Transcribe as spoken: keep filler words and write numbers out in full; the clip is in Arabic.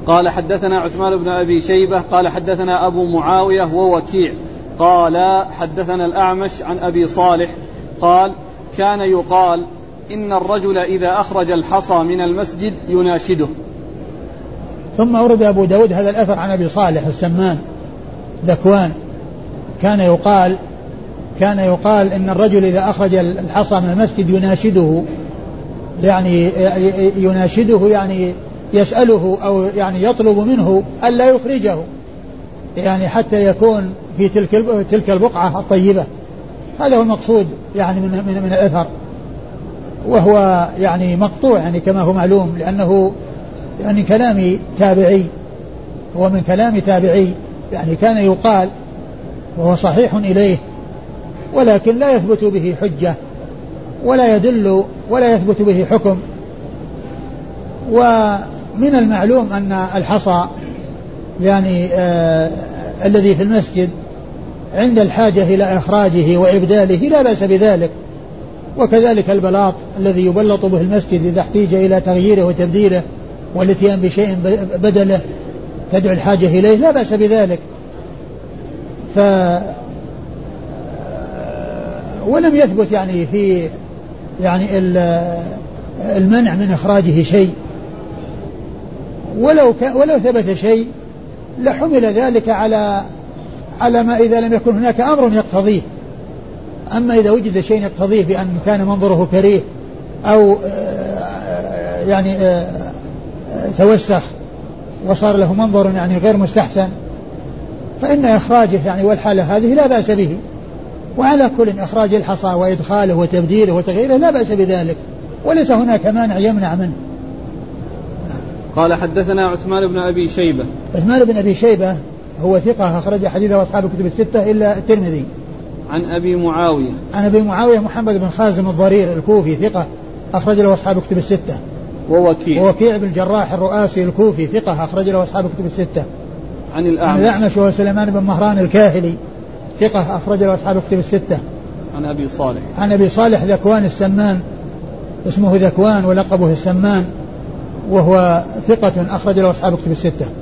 قال حدثنا عثمان بن أبي شيبة قال حدثنا أبو معاوية ووكيع قال حدثنا الأعمش عن أبي صالح قال كان يقال إن الرجل إذا أخرج الحصى من المسجد يناشده. ثم أورد أبو داود هذا الأثر عن أبي صالح السمان ذكوان كان يقال كان يقال إن الرجل إذا أخرج الحصى من المسجد يناشده، يعني يناشده يعني يسأله أو يعني يطلب منه ألا يخرجه، يعني حتى يكون في تلك تلك البقعة الطيبة. هذا هو المقصود يعني من من, من الأثر، وهو يعني مقطوع يعني كما هو معلوم، لأنه يعني كلام تابعي، هو من كلام تابعي، يعني كان يقال وهو صحيح إليه، ولكن لا يثبت به حجة ولا يدل ولا يثبت به حكم. ومن المعلوم أن الحصى يعني آه الذي في المسجد عند الحاجة إلى إخراجه وإبداله لا بأس بذلك، وكذلك البلاط الذي يبلط به المسجد إذا احتيج إلى تغييره وتبديله والاتيان بشيء بدله تدعو الحاجة إليه لا بأس بذلك. ف ولم يثبت يعني في يعني المنع من إخراجه شيء، ولو ولو ثبت شيء لحمل ذلك على على ما إذا لم يكن هناك أمر يقتضيه. أما إذا وجد شيء يقتضيه بأن كان منظره كريه أو يعني توسخ وصار له منظر يعني غير مستحسن فإن إخراجه يعني والحالة هذه لا بأس به. وعلى كل إخراج الحصى وإدخاله وتبديله وتغييره لا بأس بذلك، وليس هناك مانع يمنع منه. قال حدثنا عثمان بن أبي شيبة. عثمان بن أبي شيبة هو ثقة أخرج حديثه أصحاب الكتب الستة إلا الترمذي. عن أبي معاوية. عن أبي معاوية محمد بن خازم الضرير الكوفي ثقة أخرج له أصحاب الكتب الستة. ووكيع. ووكيع بن الجراح الرؤاسي الكوفي ثقة أخرج له أصحاب الكتب الستة. عن الأعمش. عن الأعمش وهو سليمان بن مهران الكاهلي ثقة أخرج له أصحاب الكتب الستة. عن أبي صالح. عن أبي صالح ذكوان السمان اسمه ذكوان ولقبه السمان وهو ثقة أخرج له أصحاب الكتب الستة.